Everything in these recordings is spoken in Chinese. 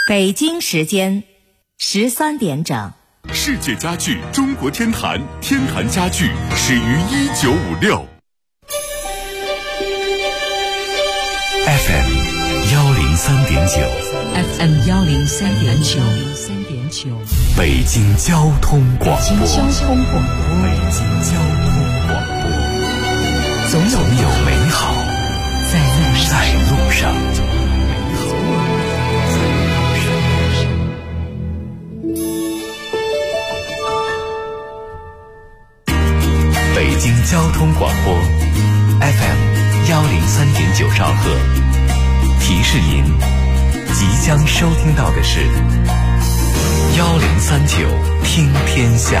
北京时间13点整。 世界家具中国天坛，天坛家具始于1956。FM 103.9，FM 103.9， 北京交通广播， 北京交通广播， 总有美好在路上。北京交通广播 FM 103.9兆赫，提示您即将收听到的是1039听天下。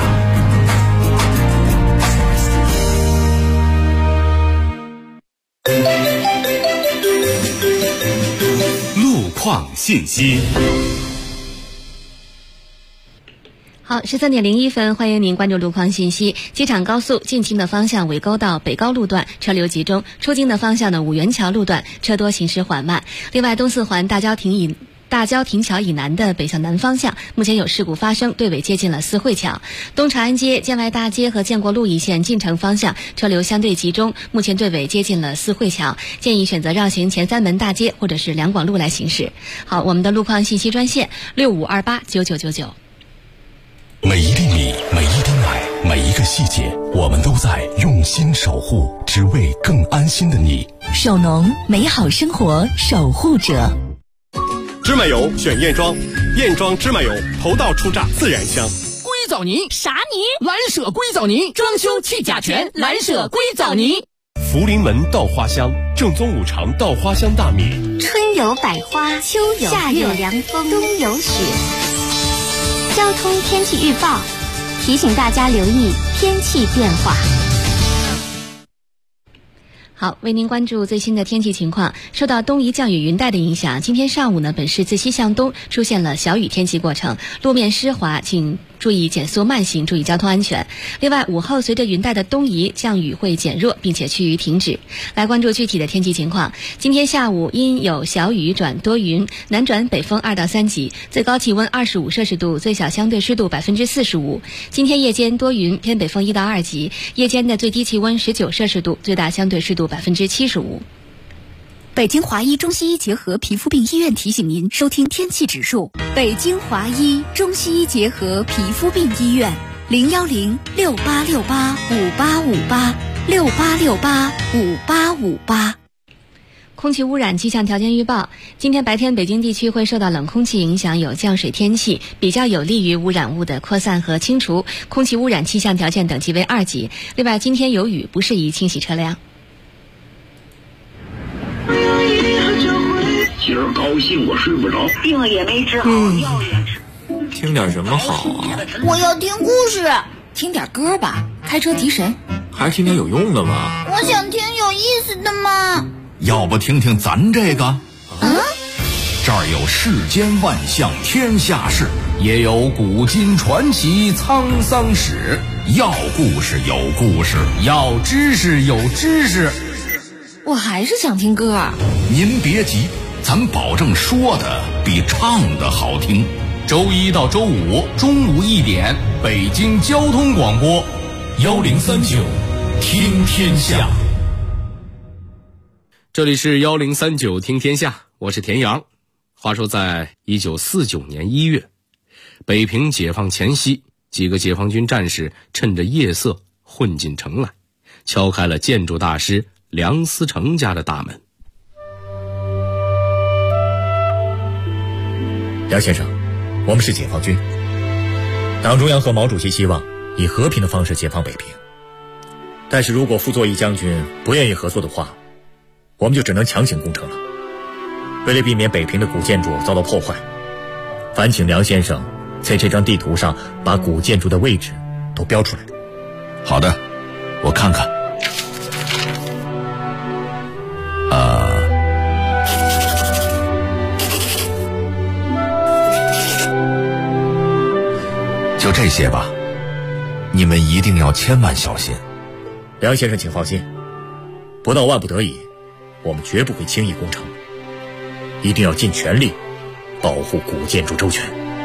路况信息。 好，13点01分，欢迎您关注路况信息。机场高速进京的方向尾沟到北高路段车流集中，出京的方向呢，五元桥路段车多，行驶缓慢。另外，东四环大郊亭桥以南的北向南方向，目前有事故发生，队尾接近了四惠桥。东长安街、建外大街和建国路一线进城方向车流相对集中，目前队尾接近了四惠桥，建议选择绕行前三门大街或者是两广路来行驶。好，我们的路况信息专线65289999。 每一粒米，每一滴奶，每一个细节，我们都在用心守护，只为更安心的你。 首农，美好生活守护者。 芝麻油选燕庄，燕庄芝麻油头道出榨，自然香。 硅藻泥啥泥？ 蓝舍硅藻泥，装修去甲醛，蓝舍硅藻泥。 福临门稻花香，正宗五常稻花香大米。 春有百花，秋有夏有凉风，冬有雪。交通天气预报提醒大家留意天气变化。 好，为您关注最新的天气情况。受到东移降雨云带的影响，今天上午呢，本市自西向东出现了小雨天气过程，路面湿滑，请注意减速慢行，注意交通安全。另外，午后随着云带的东移，降雨会减弱，并且趋于停止。来关注具体的天气情况。今天下午阴有小雨转多云，南转北风2到3级，最高气温25摄氏度，最小相对湿度45%。今天夜间多云，偏北风1到2级，夜间的最低气温19摄氏度，最大相对湿度75%。 北京华医中西医结合皮肤病医院提醒您收听天气指数。北京华医中西医结合皮肤病医院，01068685858，68685858。 空气污染气象条件预报：今天白天北京地区会受到冷空气影响，有降水天气，比较有利于污染物的扩散和清除，空气污染气象条件等级为2级。另外，今天有雨，不适宜清洗车辆。 今儿高兴我睡不着， 病也没治好，药也吃。 听点什么好啊？ 我要听故事。听点歌吧，开车提神。 还是听点有用的吧。 我想听有意思的嘛。 要不听听咱这个？这儿有世间万象天下事，也有古今传奇沧桑史。要故事有故事，要知识有知识。 我还是想听歌。 您别急，咱保证说的比唱的好听。周一到周五中午1点，北京交通广播1039听天下。 这里是1039听天下，我是田阳。话说在1949年1月，北平解放前夕，几个解放军战士趁着夜色混进城来，敲开了建筑大师梁思成家的大门。 梁先生，我们是解放军，党中央和毛主席希望以和平的方式解放北平，但是如果傅作义将军不愿意合作的话，我们就只能强行攻城了。为了避免北平的古建筑遭到破坏，烦请梁先生在这张地图上把古建筑的位置都标出来。 好的，我看看。就这些吧，你们一定要千万小心。 梁先生请放心，不到万不得已，我们绝不会轻易攻城，一定要尽全力保护古建筑周全。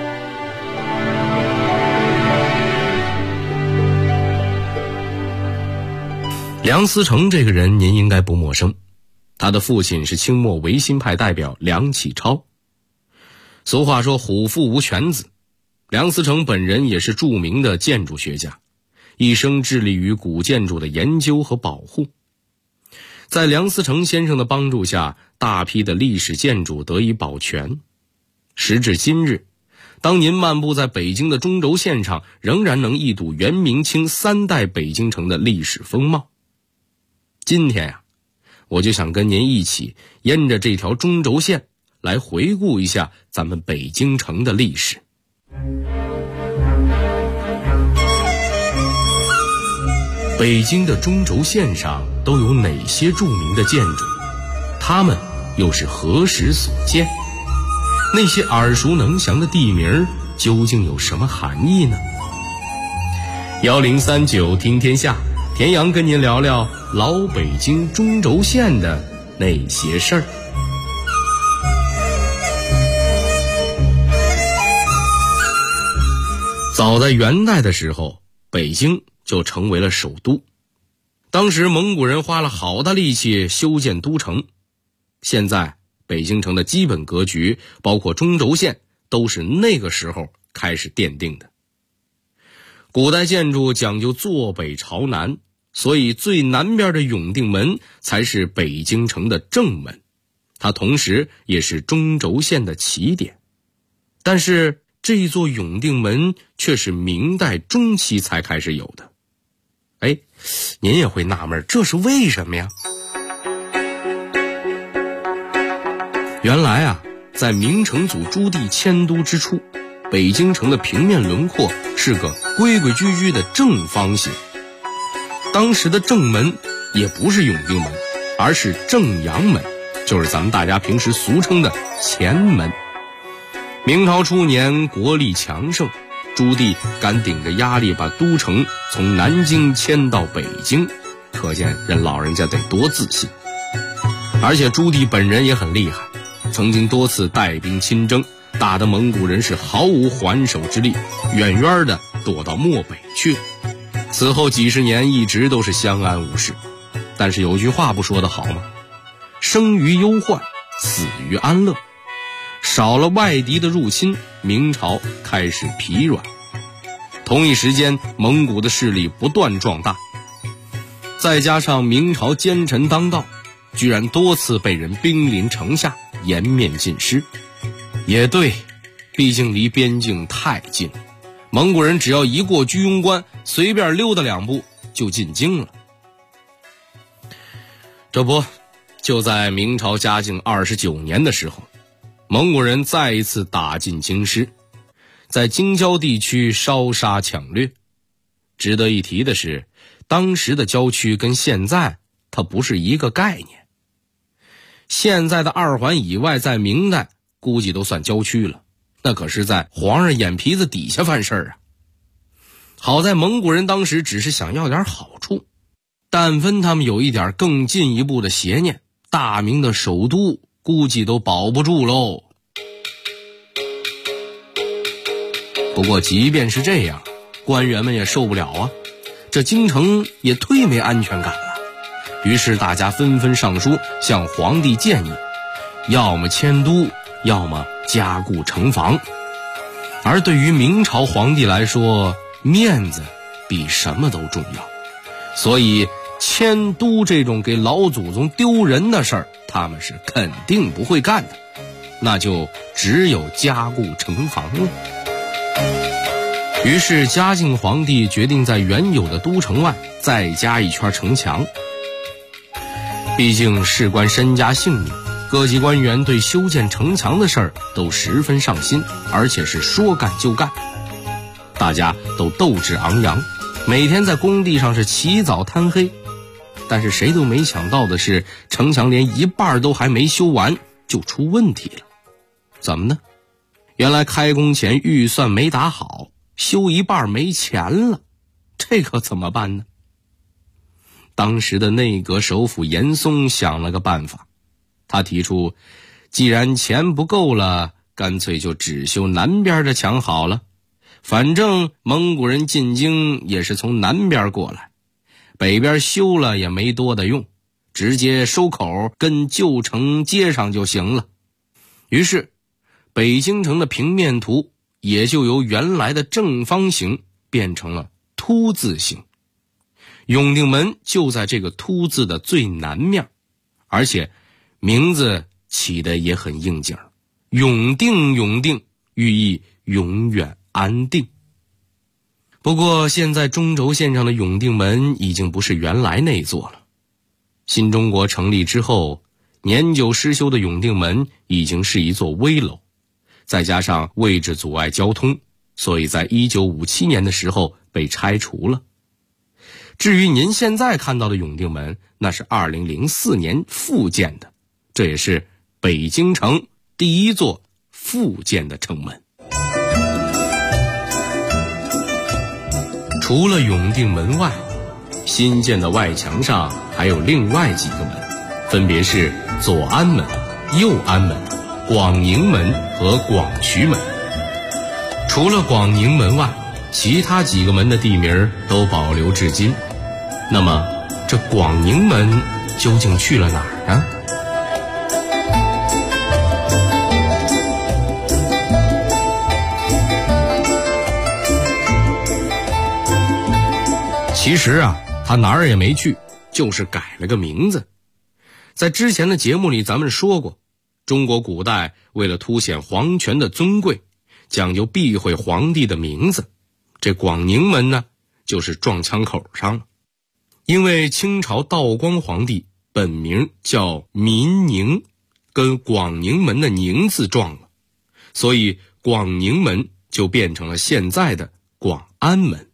梁思成这个人您应该不陌生，他的父亲是清末维新派代表梁启超。俗话说虎父无犬子，梁思成本人也是著名的建筑学家，一生致力于古建筑的研究和保护。在梁思成先生的帮助下，大批的历史建筑得以保全。时至今日，当您漫步在北京的中轴线上，仍然能一睹元明清3代北京城的历史风貌。今天呀，我就想跟您一起沿着这条中轴线来回顾一下咱们北京城的历史。北京的中轴线上都有哪些著名的建筑？它们又是何时所建？那些耳熟能详的地名究竟有什么含义呢？1039听天下，田阳跟您聊聊老北京中轴线的那些事儿。早在元代的时候，北京就成为了首都。当时蒙古人花了好大力气修建都城，现在北京城的基本格局包括中轴线都是那个时候开始奠定的。古代建筑讲究坐北朝南，所以最南边的永定门才是北京城的正门，它同时也是中轴线的起点。但是这座永定门却是明代中期才开始有的。您也会纳闷，这是为什么呀？原来啊，在明成祖朱棣迁都之初，北京城的平面轮廓是个规规矩矩的正方形。当时的正门也不是永定门，而是正阳门，就是咱们大家平时俗称的前门。明朝初年，国力强盛，朱棣敢顶着压力把都城从南京迁到北京，可见人老人家得多自信。而且朱棣本人也很厉害，曾经多次带兵亲征，打得蒙古人是毫无还手之力，远远的躲到漠北去了。此后几十年一直都是相安无事。但是有句话不说得好吗？生于忧患，死于安乐。少了外敌的入侵，明朝开始疲软。同一时间，蒙古的势力不断壮大，再加上明朝奸臣当道，居然多次被人兵临城下，颜面尽失。也对，毕竟离边境太近，蒙古人只要一过居庸关，随便溜达2步就进京了。这不，就在明朝嘉靖29年的时候，蒙古人再一次打进京师，在京郊地区烧杀抢掠。值得一提的是，当时的郊区跟现在它不是一个概念。现在的2环以外在明代估计都算郊区了，那可是在皇上眼皮子底下犯事儿啊。好在蒙古人当时只是想要点好处，但凡他们有一点更进一步的邪念，大明的首都估计都保不住喽。不过即便是这样，官员们也受不了啊，这京城也忒没安全感了。于是大家纷纷上书向皇帝建议，要么迁都，要么加固城防。而对于明朝皇帝来说，面子比什么都重要，所以迁都这种给老祖宗丢人的事儿，他们是肯定不会干的，那就只有加固城防了。于是嘉靖皇帝决定在原有的都城外再加一圈城墙。毕竟事关身家性命，各级官员对修建城墙的事儿都十分上心，而且是说干就干。大家都斗志昂扬，每天在工地上是起早贪黑。但是谁都没想到的是，城墙连一半都还没修完就出问题了。怎么呢？原来开工前预算没打好，修一半没钱了，这可怎么办呢？当时的内阁首辅严嵩想了个办法，他提出，既然钱不够了， 干脆就只修南边的墙好了，反正蒙古人进京也是从南边过来，北边修了也没多的用，直接收口跟旧城接上就行了。于是北京城的平面图也就由原来的正方形变成了凸字形，永定门就在这个凸字的最南面，而且名字起得也很应景，永定永定，寓意永远安定。不过现在中轴线上的永定门已经不是原来那座了，新中国成立之后，年久失修的永定门已经是一座危楼，再加上位置阻碍交通，所以在1957年的时候被拆除了。至于您现在看到的永定门，那是2004年复建的，这也是北京城第一座复建的城门。除了永定门外，新建的外墙上还有另外几个门，分别是左安门、右安门、广宁门和广渠门。除了广宁门外，其他几个门的地名都保留至今。那么这广宁门究竟去了哪儿呢？其实啊，他哪儿也没去，就是改了个名字。在之前的节目里咱们说过，中国古代为了凸显皇权的尊贵，讲究避讳皇帝的名字，这广宁门呢就是撞枪口上了。因为清朝道光皇帝本名叫民宁，跟广宁门的宁字撞了，所以广宁门就变成了现在的广安门。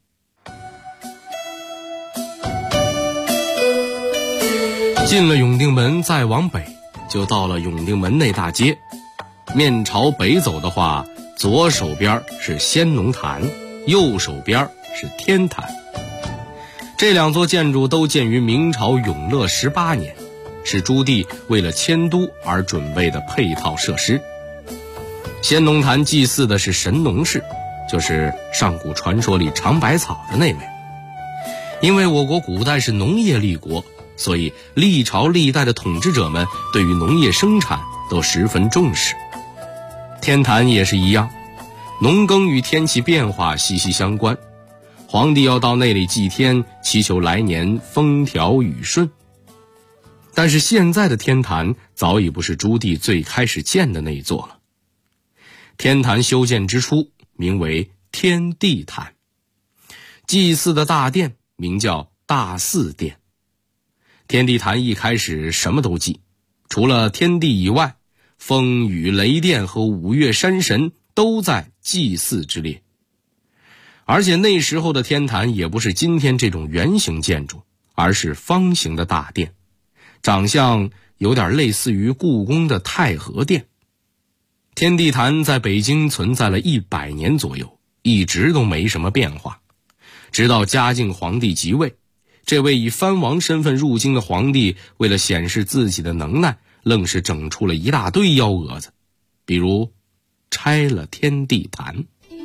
进了永定门再往北，就到了永定门内大街。面朝北走的话，左手边是先农坛，右手边是天坛。这两座建筑都建于明朝永乐18年，是朱棣为了迁都而准备的配套设施。先农坛祭祀的是神农氏，就是上古传说里尝百草的那位。因为我国古代是农业立国，所以历朝历代的统治者们对于农业生产都十分重视。天坛也是一样，农耕与天气变化息息相关，皇帝要到那里祭天，祈求来年风调雨顺。但是现在的天坛早已不是朱棣最开始建的那一座了。天坛修建之初名为天地坛，祭祀的大殿名叫大祀殿。天地坛一开始什么都祭，除了天地以外，风雨雷电和五岳山神都在祭祀之列。而且那时候的天坛也不是今天这种圆形建筑，而是方形的大殿，长相有点类似于故宫的太和殿。天地坛在北京存在了100年左右，一直都没什么变化，直到嘉靖皇帝即位，这位以藩王身份入京的皇帝为了显示自己的能耐，愣是整出了一大堆幺蛾子，比如拆了天地坛。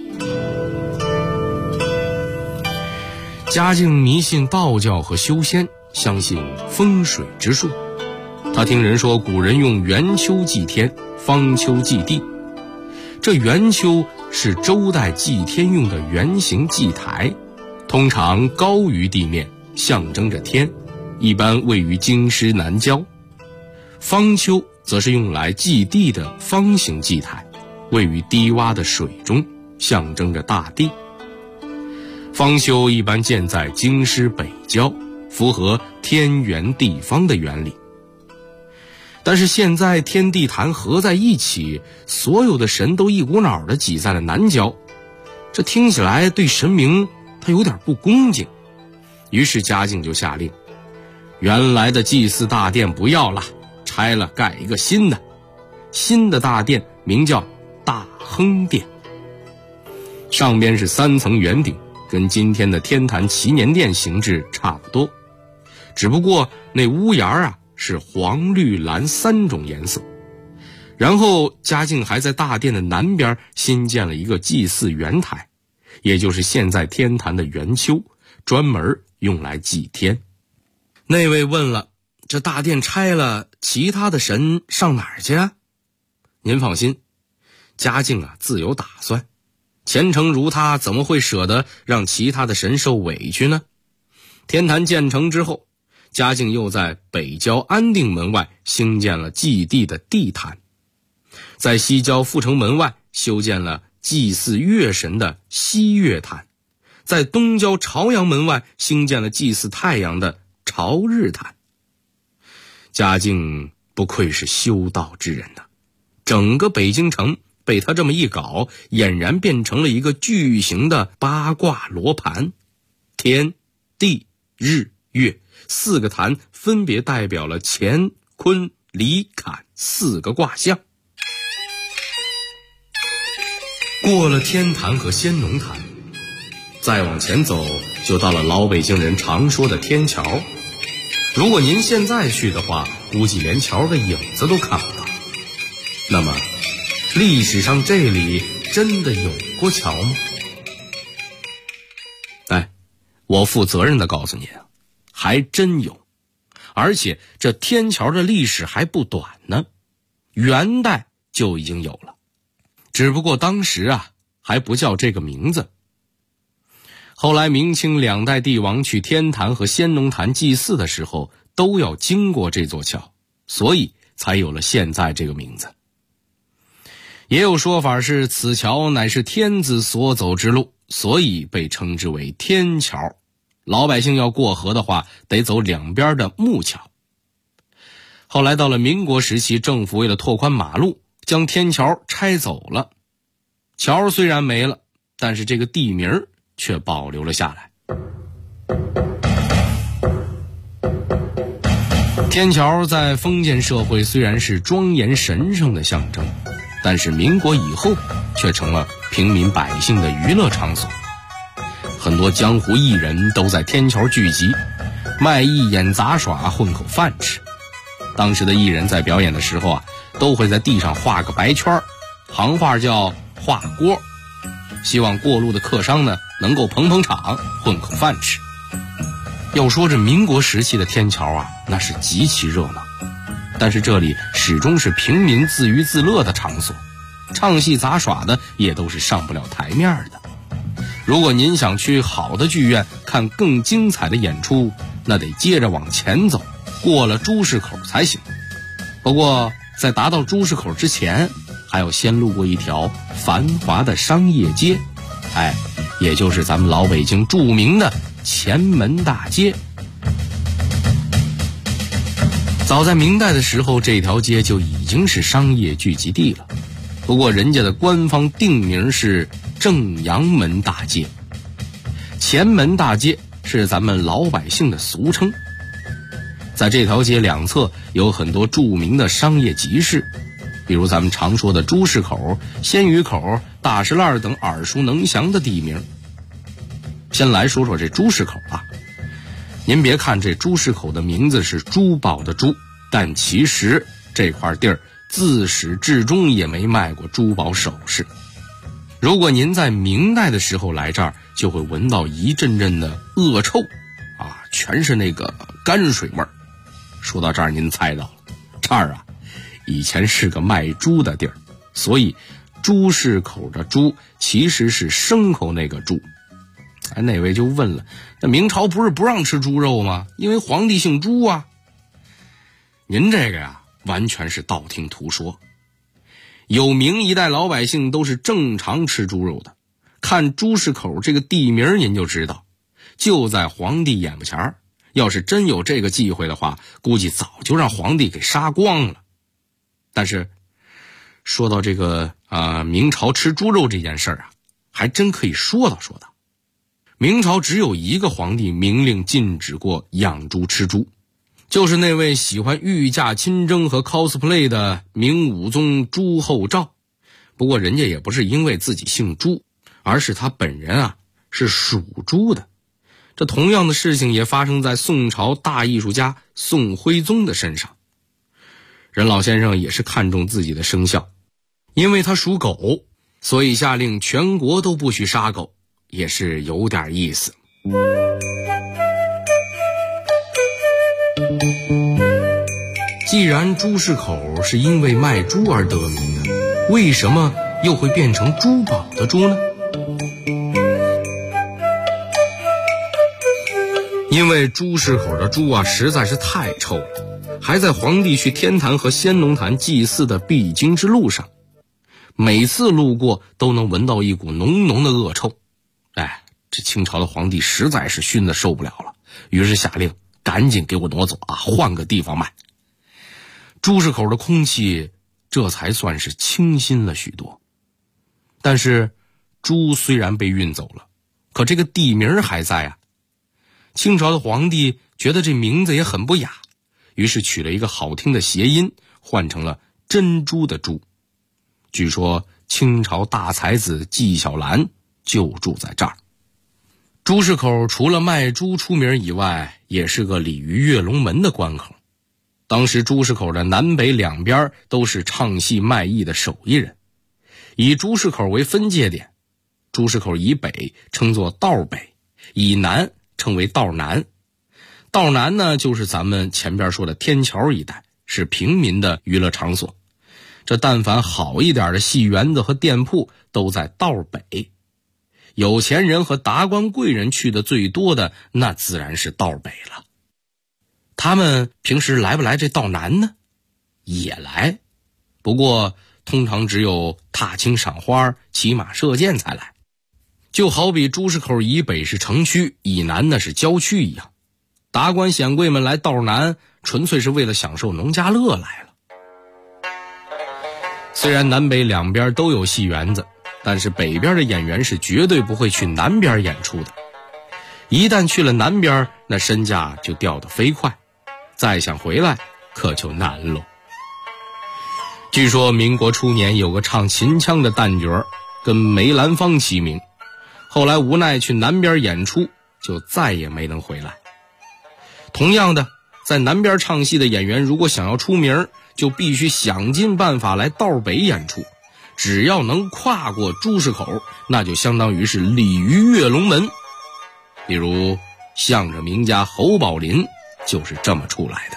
嘉靖迷信道教和修仙，相信风水之术。他听人说古人用圆丘祭天，方丘祭地。这圆丘是周代祭天用的圆形祭台，通常高于地面，象征着天，一般位于京师南郊。方丘则是用来祭地的方形祭台，位于低洼的水中，象征着大地。方丘一般建在京师北郊，符合天圆地方的原理。但是现在天地坛合在一起，所有的神都一股脑地挤在了南郊，这听起来对神明他有点不恭敬。于是嘉靖就下令，原来的祭祀大殿不要了，拆了盖一个新的。新的大殿名叫大亨殿，上边是3层圆顶，跟今天的天坛祈年殿形制差不多，只不过那屋檐是黄绿蓝3种颜色。 然后嘉靖还在大殿的南边新建了一个祭祀圆台，也就是现在天坛的圆丘，专门用来祭天。那位问了，这大殿拆了，其他的神上哪儿去啊？您放心，嘉靖自有打算，虔诚如他怎么会舍得让其他的神受委屈呢？天坛建成之后，嘉靖又在北郊安定门外兴建了祭地的地坛，在西郊阜成门外修建了祭祀月神的西月坛，在东郊朝阳门外兴建了祭祀太阳的朝日坛。嘉靖不愧是修道之人呐，整个北京城被他这么一搞，俨然变成了一个巨型的八卦罗盘，天地日月4个坛分别代表了乾坤离坎4个卦象。过了天坛和先农坛，再往前走就到了老北京人常说的天桥。如果您现在去的话，估计连桥的影子都看不到。那么历史上这里真的有过桥吗？我负责任地告诉您还真有。而且这天桥的历史还不短呢，元代就已经有了，只不过当时还不叫这个名字。后来明清2代帝王去天坛和先农坛祭祀的时候，都要经过这座桥，所以才有了现在这个名字。也有说法是此桥乃是天子所走之路，所以被称之为天桥。老百姓要过河的话，得走两边的木桥。后来到了民国时期，政府为了拓宽马路，将天桥拆走了。桥虽然没了，但是这个地名却保留了下来。天桥在封建社会虽然是庄严神圣的象征，但是民国以后却成了平民百姓的娱乐场所。很多江湖艺人都在天桥聚集，卖艺演杂耍，混口饭吃。当时的艺人在表演的时候都会在地上画个白圈，行话叫画锅，希望过路的客商能够捧捧场，混口饭吃。要说这民国时期的天桥那是极其热闹，但是这里始终是平民自娱自乐的场所，唱戏杂耍的也都是上不了台面的。如果您想去好的剧院看更精彩的演出，那得接着往前走，过了朱市口才行。不过在达到朱市口之前，还要先路过一条繁华的商业街，也就是咱们老北京著名的前门大街。早在明代的时候，这条街就已经是商业聚集地了，不过人家的官方定名是正阳门大街。前门大街是咱们老百姓的俗称。在这条街两侧有很多著名的商业集市，比如咱们常说的朱市口、鲜鱼口、大石烂等耳熟能详的地名。先来说说这朱市口您别看这朱市口的名字是珠宝的珠，但其实这块地儿自始至终也没卖过珠宝首饰。如果您在明代的时候来这儿，就会闻到一阵阵的恶臭全是那个泔水味儿。说到这儿您猜到了，这儿以前是个卖猪的地儿，所以朱市口的猪其实是牲口那个猪。那位就问了，那明朝不是不让吃猪肉吗？因为皇帝姓朱您这个完全是道听途说。有明一代老百姓都是正常吃猪肉的，看朱市口这个地名您就知道，就在皇帝眼巴前儿。要是真有这个忌讳的话，估计早就让皇帝给杀光了。但是说到这个明朝吃猪肉这件事儿还真可以说道。明朝只有一个皇帝明令禁止过养猪吃猪，就是那位喜欢御驾亲征和 cosplay 的明武宗朱厚照。不过人家也不是因为自己姓朱，而是他本人是属猪的。这同样的事情也发生在宋朝大艺术家宋徽宗的身上。 任老先生也是看重自己的生肖，因为他属狗，所以下令全国都不许杀狗，也是有点意思。既然朱市口是因为卖猪而得名的，为什么又会变成珠宝的珠呢？因为朱市口的猪实在是太臭了，还在皇帝去天坛和仙农坛祭祀的必经之路上，每次路过都能闻到一股浓浓的恶臭。这清朝的皇帝实在是熏得受不了了，于是下令赶紧给我挪走换个地方卖。朱市口的空气这才算是清新了许多。但是猪虽然被运走了，可这个地名还在清朝的皇帝觉得这名字也很不雅，于是取了一个好听的谐音，换成了珍珠的珠。据说清朝大才子纪晓岚就住在这儿。朱市口除了卖猪出名以外，也是个鲤鱼跃龙门的关口。当时朱市口的南北两边都是唱戏卖艺的手艺人，以朱市口为分界点，朱市口以北称作道北，以南称为道南。道南呢，就是咱们前边说的天桥一带，是平民的娱乐场所。这但凡好一点的戏园子和店铺都在道北，有钱人和达官贵人去的最多的，那自然是道北了。他们平时来不来这道南呢？也来，不过通常只有踏青赏花、骑马射箭才来。就好比朱市口以北是城区，以南那是郊区一样，达官显贵们来道南纯粹是为了享受农家乐来了。虽然南北两边都有戏园子，但是北边的演员是绝对不会去南边演出的。一旦去了南边，那身价就掉得飞快，再想回来可就难了。据说民国初年有个唱秦腔的旦角跟梅兰芳齐名，后来无奈去南边演出，就再也没能回来。同样的，在南边唱戏的演员如果想要出名，就必须想尽办法来道北演出，只要能跨过朱市口，那就相当于是鲤鱼跃龙门。比如相声名家侯宝林就是这么出来的。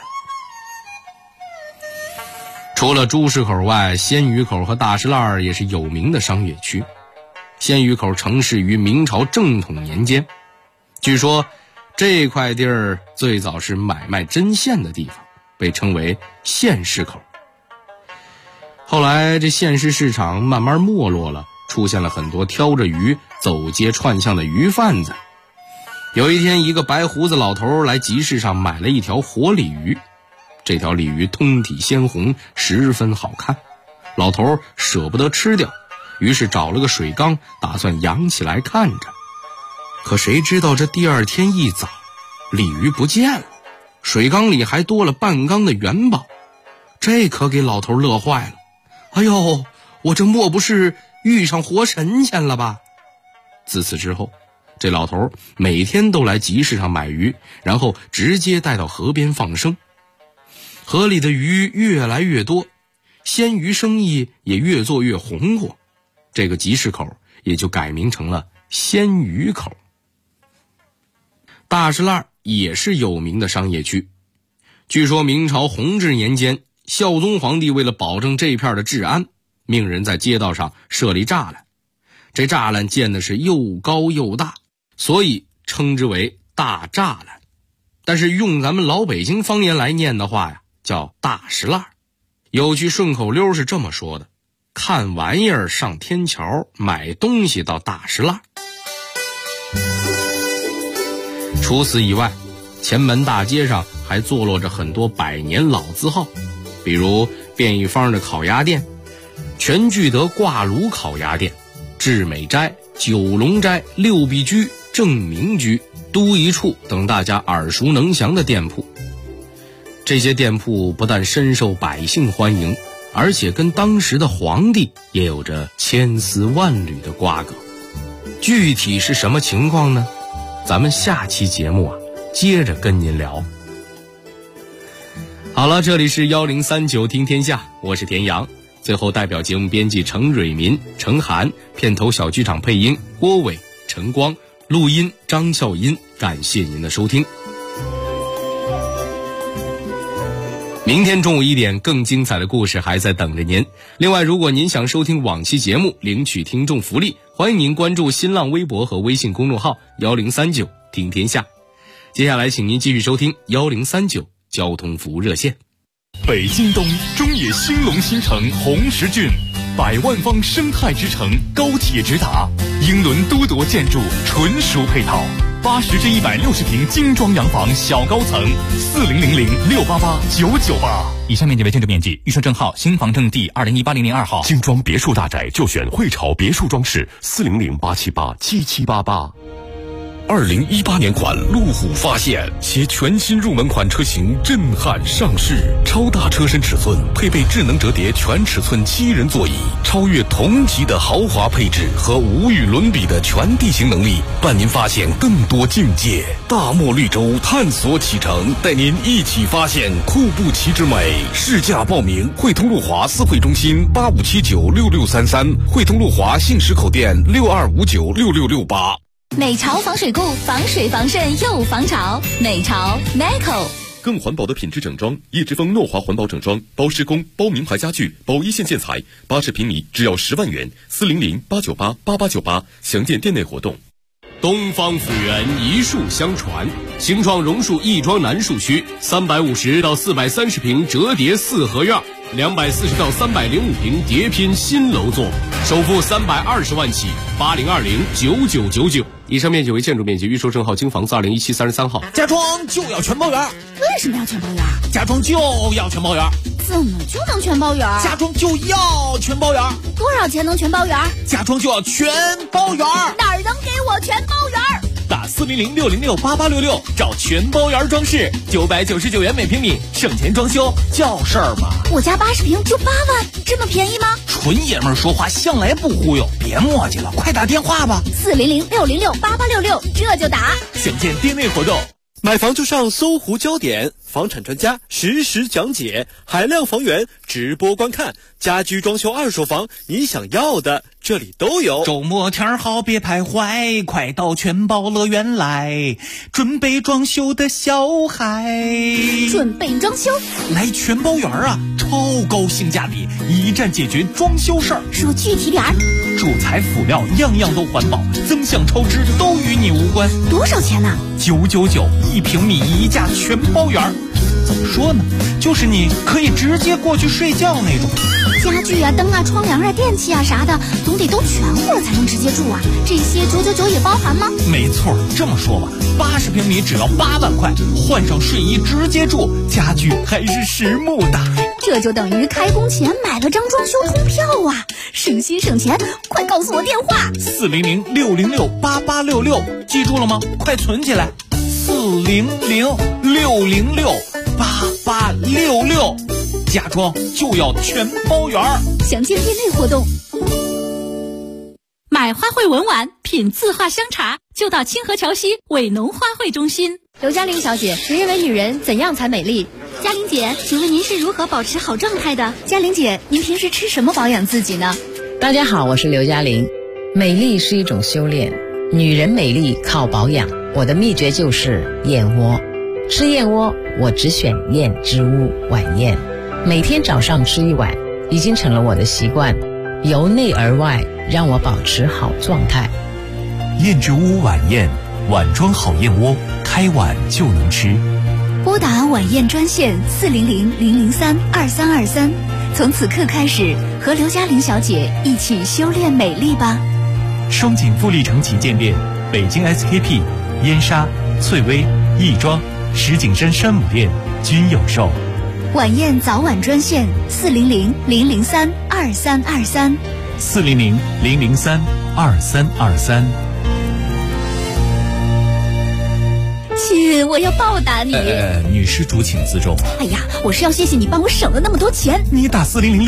除了朱市口外，鲜鱼口和大石栏也是有名的商业区。鲜鱼口成市于明朝正统年间，据说这块地儿最早是买卖针线的地方，被称为县市口。后来这县市市场慢慢没落了，出现了很多挑着鱼走街串巷的鱼贩子。有一天，一个白胡子老头来集市上买了一条活鲤鱼，这条鲤鱼通体鲜红，十分好看。老头舍不得吃掉，于是找了个水缸，打算养起来看着。可谁知道这第二天一早，鲤鱼不见了，水缸里还多了半缸的元宝，这可给老头乐坏了。哎呦，我这莫不是遇上活神仙了吧？自此之后，这老头每天都来集市上买鱼，然后直接带到河边放生。河里的鱼越来越多，鲜鱼生意也越做越红火，这个集市口也就改名成了鲜鱼口。大石栏也是有名的商业区，据说明朝弘治年间，孝宗皇帝为了保证这片的治安，命人在街道上设立栅栏，这栅栏建的是又高又大，所以称之为大栅栏。但是用咱们老北京方言来念的话叫大石栏。有句顺口溜是这么说的：看玩意儿上天桥，买东西到大石栏。除此以外，前门大街上还坐落着很多百年老字号，比如便宜坊的烤鸭店、全聚德挂炉烤鸭店、致美斋、九龙斋、六必居、正明居、都一处等大家耳熟能详的店铺。这些店铺不但深受百姓欢迎，而且跟当时的皇帝也有着千丝万缕的瓜葛。具体是什么情况呢？咱们下期节目接着跟您聊。 好了，这里是1039听天下，我是田阳。最后代表节目编辑程蕊民、程涵，片头小剧场配音郭伟、陈光，录音张笑音，感谢您的收听。明天中午1点，更精彩的故事还在等着您。另外，如果您想收听往期节目，领取听众福利，欢迎您关注新浪微博和微信公众号1039听天下。接下来，请您继续收听1039交通服务热线。 北京东中野兴隆新城红石郡，100万方生态之城，高铁直达，英伦多铎建筑纯属配套，80至160平精装洋房小高层，4000688998。 以上面积为建筑面积，预售证号新房证第201800年2号。 精装别墅大宅就选汇潮别墅装饰，4008787788。2018年款路虎发现，携全新入门款车型震撼上市，超大车身尺寸，配备智能折叠全尺寸7人座椅，超越同级的豪华配置和无与伦比的全地形能力，伴您发现更多境界。大漠绿洲探索启程，带您一起发现库布齐之美。试驾报名：汇通路华4会中心85796633，汇通路华信实口店62596668。 美潮防水固，防水防渗又防潮。美潮 Meco。 更环保的品质整装，叶之峰诺华环保整装，包施工、包名牌家具、包一线建材，80平米只要10万元，400-898-8898，详见店内活动。 东方府源一树相传，兴创榕树亦庄南树区350到430平折叠4合院，240到305平叠拼新楼座，首付320万起，80209999。以上面积为建筑面积，预售证号京房子2017 33号。 家装就要全包圆。 为什么要全包圆？ 家装就要全包圆。 怎么就能全包圆？ 家装就要全包圆。 多少钱能全包圆？ 家装就要全包圆。 哪儿能给我全包圆？ 打400-606-8866找全包圆装饰，999元每平米，省钱装修叫事儿嘛。 我家80平就8万，这么便宜吗？ 纯爷们儿说话向来不忽悠，别磨叽了，快打电话吧。 400-606-8866，这就打。 详见店内活动。 买房就上搜狐焦点，房产专家实时讲解，海量房源直播观看，家居装修二手房，你想要的这里都有。 周末天好别徘徊，快到全包乐园来，准备装修的小孩。 准备装修来全包园啊，超高性价比，一站解决装修事儿。 说具体点儿， 主材辅料样样都环保，增项超支都与你无关。 多少钱呢 ？999，1平米1价全包圆。怎么说呢，就是你可以直接过去睡觉那种。 家具啊、灯啊、窗帘啊、电器啊啥的，总得都全乎了才能直接住啊。这些999也包含吗？ 没错，这么说吧，80平米只要8万块，换上睡衣直接住，家具还是实木的。 这就等于开工前买了张装修通票啊，省心省钱，快告诉我电话。 400-606-8866，记住了吗？快存起来。400-606-8866，家装就要全包圆。 详见店内活动。 买花卉文玩，品字画香茶，就到清河桥西伟农花卉中心。 刘嘉玲小姐，您认为女人怎样才美丽？ 嘉玲姐，请问您是如何保持好状态的？嘉玲姐，您平时吃什么保养自己呢？ 大家好，我是刘嘉玲。美丽是一种修炼，女人美丽靠保养。我的秘诀就是燕窝。吃燕窝，我只选燕之屋晚宴，每天早上吃1碗，已经成了我的习惯，由内而外让我保持好状态。 燕之屋晚宴，碗装好燕窝，开碗就能吃。 拨打晚宴专线400-003-2323，从此刻开始和刘嘉玲小姐一起修炼美丽吧。 双井富力城旗舰店、北京 SKP、燕莎、翠微、亦庄、石景山山姆店均有售。 晚宴早晚专线400-003-2323。 400-003-2323。 亲，我要报答你。 女施主请自重。 哎呀，我是要谢谢你帮我省了那么多钱。 你打400